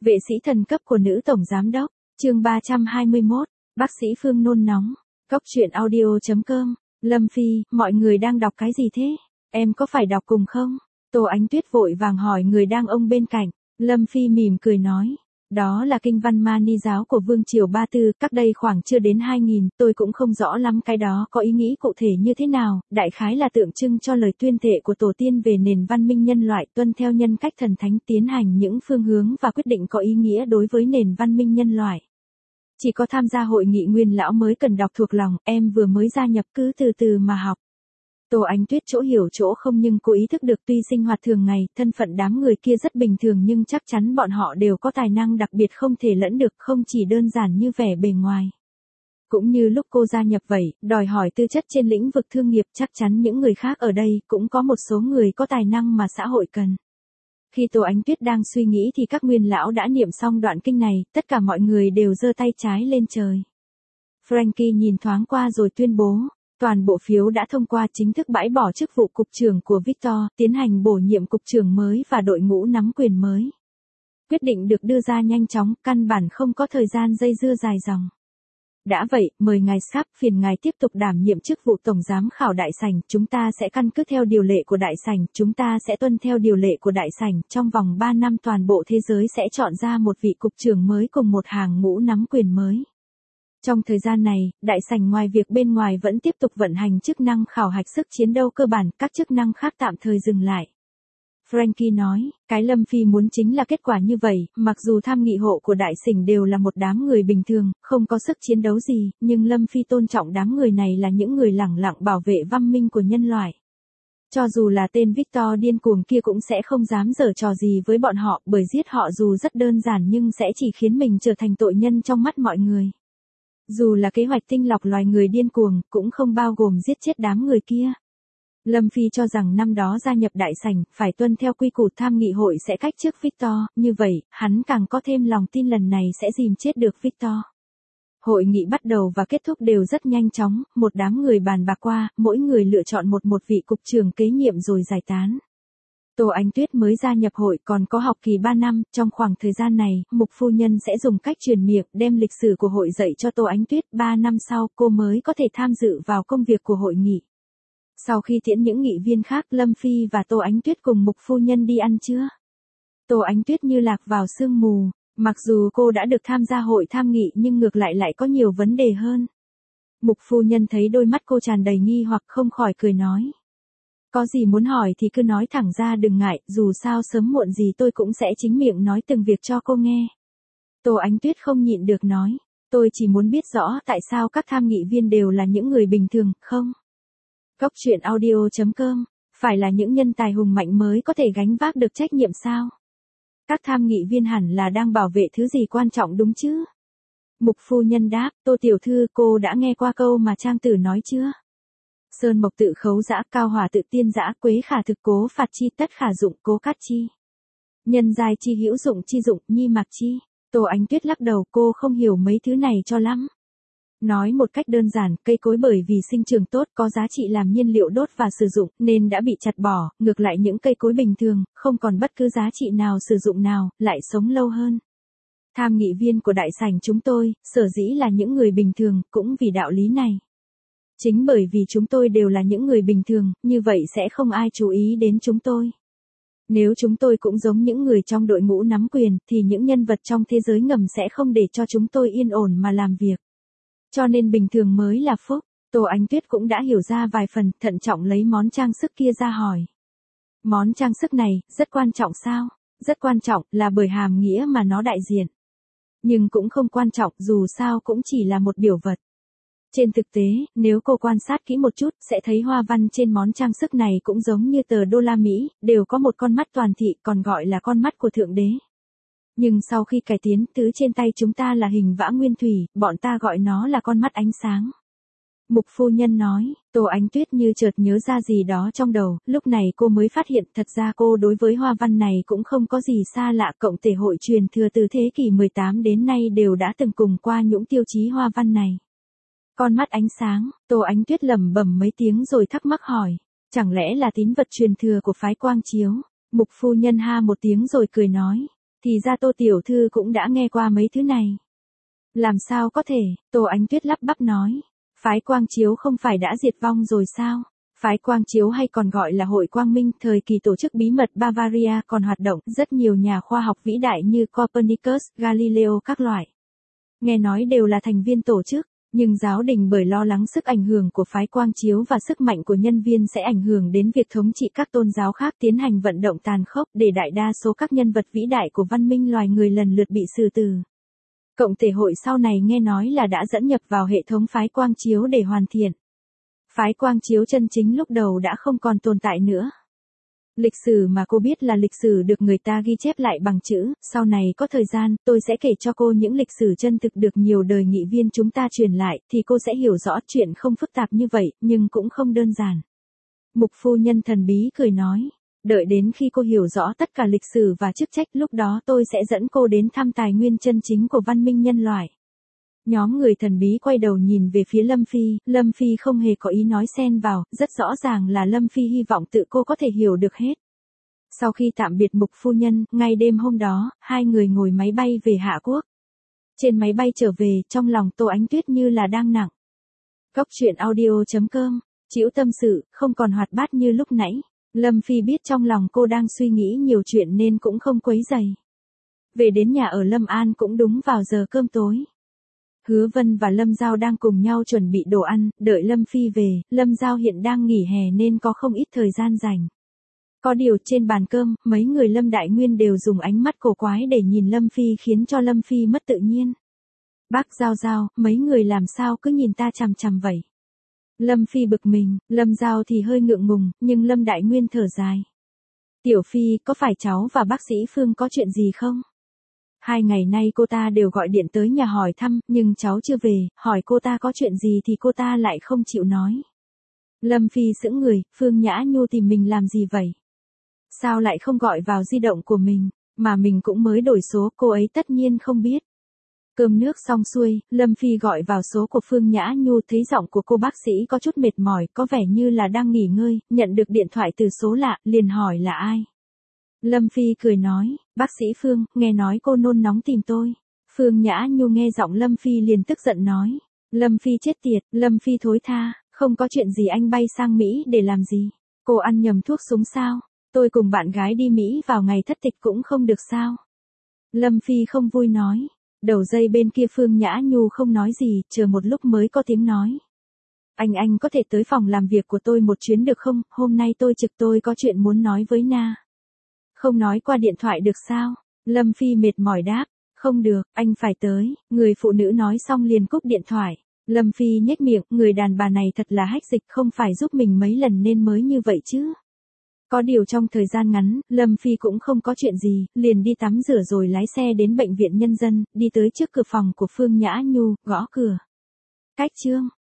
Vệ sĩ thần cấp của nữ tổng giám đốc, chương 321, bác sĩ Phương nôn nóng, Cốc truyện audio.com, Lâm Phi, mọi người đang đọc cái gì thế? Em có phải đọc cùng không? Tô Ánh Tuyết vội vàng hỏi người đang ông bên cạnh, Lâm Phi mỉm cười nói. Đó là kinh văn ma ni giáo của Vương Triều Ba Tư, cách đây khoảng chưa đến 2000, tôi cũng không rõ lắm cái đó có ý nghĩ cụ thể như thế nào, đại khái là tượng trưng cho lời tuyên thệ của tổ tiên về nền văn minh nhân loại tuân theo nhân cách thần thánh tiến hành những phương hướng và quyết định có ý nghĩa đối với nền văn minh nhân loại. Chỉ có tham gia hội nghị nguyên lão mới cần đọc thuộc lòng, em vừa mới gia nhập cứ từ từ mà học. Tô Ánh Tuyết chỗ hiểu chỗ không nhưng cô ý thức được tuy sinh hoạt thường ngày, thân phận đám người kia rất bình thường nhưng chắc chắn bọn họ đều có tài năng đặc biệt không thể lẫn được, không chỉ đơn giản như vẻ bề ngoài. Cũng như lúc cô gia nhập vậy, đòi hỏi tư chất trên lĩnh vực thương nghiệp, chắc chắn những người khác ở đây cũng có một số người có tài năng mà xã hội cần. Khi Tô Ánh Tuyết đang suy nghĩ thì các nguyên lão đã niệm xong đoạn kinh này, tất cả mọi người đều giơ tay trái lên trời. Frankie nhìn thoáng qua rồi tuyên bố. Toàn bộ phiếu đã thông qua, chính thức bãi bỏ chức vụ cục trưởng của Victor, tiến hành bổ nhiệm cục trưởng mới và đội ngũ nắm quyền mới. Quyết định được đưa ra nhanh chóng, căn bản không có thời gian dây dưa dài dòng. Đã vậy, mời ngài Sharp, phiền ngài tiếp tục đảm nhiệm chức vụ tổng giám khảo đại sảnh, chúng ta sẽ căn cứ theo điều lệ của đại sảnh, chúng ta sẽ tuân theo điều lệ của đại sảnh, trong vòng 3 năm toàn bộ thế giới sẽ chọn ra một vị cục trưởng mới cùng một hàng ngũ nắm quyền mới. Trong thời gian này, đại sảnh ngoài việc bên ngoài vẫn tiếp tục vận hành chức năng khảo hạch sức chiến đấu cơ bản, các chức năng khác tạm thời dừng lại. Frankie nói, cái Lâm Phi muốn chính là kết quả như vậy, mặc dù tham nghị hộ của đại sảnh đều là một đám người bình thường, không có sức chiến đấu gì, nhưng Lâm Phi tôn trọng đám người này là những người lẳng lặng bảo vệ văn minh của nhân loại. Cho dù là tên Victor điên cuồng kia cũng sẽ không dám giở trò gì với bọn họ, bởi giết họ dù rất đơn giản nhưng sẽ chỉ khiến mình trở thành tội nhân trong mắt mọi người. Dù là kế hoạch tinh lọc loài người điên cuồng, cũng không bao gồm giết chết đám người kia. Lâm Phi cho rằng năm đó gia nhập đại sảnh, phải tuân theo quy củ tham nghị hội sẽ cách chức Victor, như vậy, hắn càng có thêm lòng tin lần này sẽ dìm chết được Victor. Hội nghị bắt đầu và kết thúc đều rất nhanh chóng, một đám người bàn bạc qua, mỗi người lựa chọn một vị cục trưởng kế nhiệm rồi giải tán. Tô Ánh Tuyết mới gia nhập hội còn có học kỳ 3 năm, trong khoảng thời gian này, Mục phu nhân sẽ dùng cách truyền miệng đem lịch sử của hội dạy cho Tô Ánh Tuyết, 3 năm sau cô mới có thể tham dự vào công việc của hội nghị. Sau khi tiễn những nghị viên khác, Lâm Phi và Tô Ánh Tuyết cùng Mục phu nhân đi ăn trưa. Tô Ánh Tuyết như lạc vào sương mù, mặc dù cô đã được tham gia hội tham nghị nhưng ngược lại có nhiều vấn đề hơn. Mục phu nhân thấy đôi mắt cô tràn đầy nghi hoặc không khỏi cười nói. Có gì muốn hỏi thì cứ nói thẳng ra đừng ngại, dù sao sớm muộn gì tôi cũng sẽ chính miệng nói từng việc cho cô nghe. Tô Ánh Tuyết không nhịn được nói, tôi chỉ muốn biết rõ tại sao các tham nghị viên đều là những người bình thường, không? Cốc truyện audio.com, phải là những nhân tài hùng mạnh mới có thể gánh vác được trách nhiệm sao? Các tham nghị viên hẳn là đang bảo vệ thứ gì quan trọng đúng chứ? Mục phu nhân đáp, Tô tiểu thư, cô đã nghe qua câu mà Trang Tử nói chưa? Sơn mộc tự khấu dã, cao hỏa tự tiên dã, quế khả thực cố phạt chi, tất khả dụng cố cát chi. Nhân giai chi hữu dụng chi dụng, nhi mạc chi. Tô Ánh Tuyết lắc đầu, cô không hiểu mấy thứ này cho lắm. Nói một cách đơn giản, cây cối bởi vì sinh trưởng tốt, có giá trị làm nhiên liệu đốt và sử dụng, nên đã bị chặt bỏ, ngược lại những cây cối bình thường, không còn bất cứ giá trị nào sử dụng nào, lại sống lâu hơn. Tham nghị viên của đại sảnh chúng tôi, sở dĩ là những người bình thường, cũng vì đạo lý này. Chính bởi vì chúng tôi đều là những người bình thường, như vậy sẽ không ai chú ý đến chúng tôi. Nếu chúng tôi cũng giống những người trong đội ngũ nắm quyền, thì những nhân vật trong thế giới ngầm sẽ không để cho chúng tôi yên ổn mà làm việc. Cho nên bình thường mới là phúc. Tô Ánh Tuyết cũng đã hiểu ra vài phần, thận trọng lấy món trang sức kia ra hỏi. Món trang sức này, rất quan trọng sao? Rất quan trọng, là bởi hàm nghĩa mà nó đại diện. Nhưng cũng không quan trọng, dù sao cũng chỉ là một biểu vật. Trên thực tế, nếu cô quan sát kỹ một chút, sẽ thấy hoa văn trên món trang sức này cũng giống như tờ đô la Mỹ, đều có một con mắt toàn thị, còn gọi là con mắt của Thượng Đế. Nhưng sau khi cải tiến, thứ trên tay chúng ta là hình vã nguyên thủy, bọn ta gọi nó là con mắt ánh sáng. Mục phu nhân nói, Tô Ánh Tuyết như chợt nhớ ra gì đó trong đầu, lúc này cô mới phát hiện thật ra cô đối với hoa văn này cũng không có gì xa lạ, cộng thể hội truyền thừa từ thế kỷ 18 đến nay đều đã từng cùng qua những tiêu chí hoa văn này. Con mắt ánh sáng, Tô Ánh Tuyết lẩm bẩm mấy tiếng rồi thắc mắc hỏi, chẳng lẽ là tín vật truyền thừa của phái Quang Chiếu? Mục phu nhân ha một tiếng rồi cười nói, Thì ra Tô tiểu thư cũng đã nghe qua mấy thứ này. Làm sao có thể, Tô Ánh Tuyết lắp bắp nói. Phái Quang Chiếu không phải đã diệt vong rồi sao? Phái Quang Chiếu hay còn gọi là Hội Quang Minh, thời kỳ tổ chức bí mật Bavaria còn hoạt động, rất nhiều nhà khoa học vĩ đại như Copernicus, Galileo các loại. Nghe nói đều là thành viên tổ chức, nhưng giáo đình bởi lo lắng sức ảnh hưởng của phái Quang Chiếu và sức mạnh của nhân viên sẽ ảnh hưởng đến việc thống trị các tôn giáo khác tiến hành vận động tàn khốc để đại đa số các nhân vật vĩ đại của văn minh loài người lần lượt bị xử tử. Cộng thể hội sau này nghe nói là đã dẫn nhập vào hệ thống phái Quang Chiếu để hoàn thiện. Phái Quang Chiếu chân chính lúc đầu đã không còn tồn tại nữa. Lịch sử mà cô biết là lịch sử được người ta ghi chép lại bằng chữ, sau này có thời gian, tôi sẽ kể cho cô những lịch sử chân thực được nhiều đời nghị viên chúng ta truyền lại, thì cô sẽ hiểu rõ chuyện không phức tạp như vậy, nhưng cũng không đơn giản. Mục phu nhân thần bí cười nói, đợi đến khi cô hiểu rõ tất cả lịch sử và chức trách lúc đó tôi sẽ dẫn cô đến thăm tài nguyên chân chính của văn minh nhân loại. Nhóm người thần bí quay đầu nhìn về phía Lâm Phi không hề có ý nói xen vào, rất rõ ràng là Lâm Phi hy vọng tự cô có thể hiểu được hết. Sau khi tạm biệt mục phu nhân, ngay đêm hôm đó, hai người ngồi máy bay về Hạ Quốc. Trên máy bay trở về, trong lòng Tô Ánh Tuyết như là đang nặng. Góc truyện audio.com, Chĩu tâm sự, không còn hoạt bát như lúc nãy. Lâm Phi biết trong lòng cô đang suy nghĩ nhiều chuyện nên cũng không quấy rầy. Về đến nhà ở Lâm An cũng đúng vào giờ cơm tối. Hứa Vân và Lâm Giao đang cùng nhau chuẩn bị đồ ăn, đợi Lâm Phi về, Lâm Giao hiện đang nghỉ hè nên có không ít thời gian rảnh. Có điều trên bàn cơm, mấy người Lâm Đại Nguyên đều dùng ánh mắt cổ quái để nhìn Lâm Phi khiến cho Lâm Phi mất tự nhiên. Bác Giao, mấy người làm sao cứ nhìn ta chằm chằm vậy? Lâm Phi bực mình, Lâm Giao thì hơi ngượng ngùng, nhưng Lâm Đại Nguyên thở dài. Tiểu Phi, có phải cháu và bác sĩ Phương có chuyện gì không? 2 ngày nay cô ta đều gọi điện tới nhà hỏi thăm, nhưng cháu chưa về, hỏi cô ta có chuyện gì thì cô ta lại không chịu nói. Lâm Phi sững người, Phương Nhã Nhu tìm mình làm gì vậy? Sao lại không gọi vào di động của mình, mà mình cũng mới đổi số, cô ấy tất nhiên không biết. Cơm nước xong xuôi, Lâm Phi gọi vào số của Phương Nhã Nhu, thấy giọng của cô bác sĩ có chút mệt mỏi, có vẻ như là đang nghỉ ngơi, nhận được điện thoại từ số lạ, liền hỏi là ai. Lâm Phi cười nói, bác sĩ Phương, nghe nói cô nôn nóng tìm tôi. Phương Nhã Nhu nghe giọng Lâm Phi liền tức giận nói. Lâm Phi chết tiệt, Lâm Phi thối tha, không có chuyện gì anh bay sang Mỹ để làm gì. Cô ăn nhầm thuốc súng sao? Tôi cùng bạn gái đi Mỹ vào ngày thất tịch cũng không được sao? Lâm Phi không vui nói. Đầu dây bên kia Phương Nhã Nhu không nói gì, chờ một lúc mới có tiếng nói. Anh có thể tới phòng làm việc của tôi một chuyến được không? Hôm nay tôi trực, tôi có chuyện muốn nói với Na. Không nói qua điện thoại được sao? Lâm Phi mệt mỏi đáp. Không được, anh phải tới. Người phụ nữ nói xong liền cúp điện thoại. Lâm Phi nhếch miệng, người đàn bà này thật là hách dịch, không phải giúp mình mấy lần nên mới như vậy chứ. Có điều trong thời gian ngắn, Lâm Phi cũng không có chuyện gì, liền đi tắm rửa rồi lái xe đến bệnh viện nhân dân, đi tới trước cửa phòng của Phương Nhã Nhu, gõ cửa. Cách chương.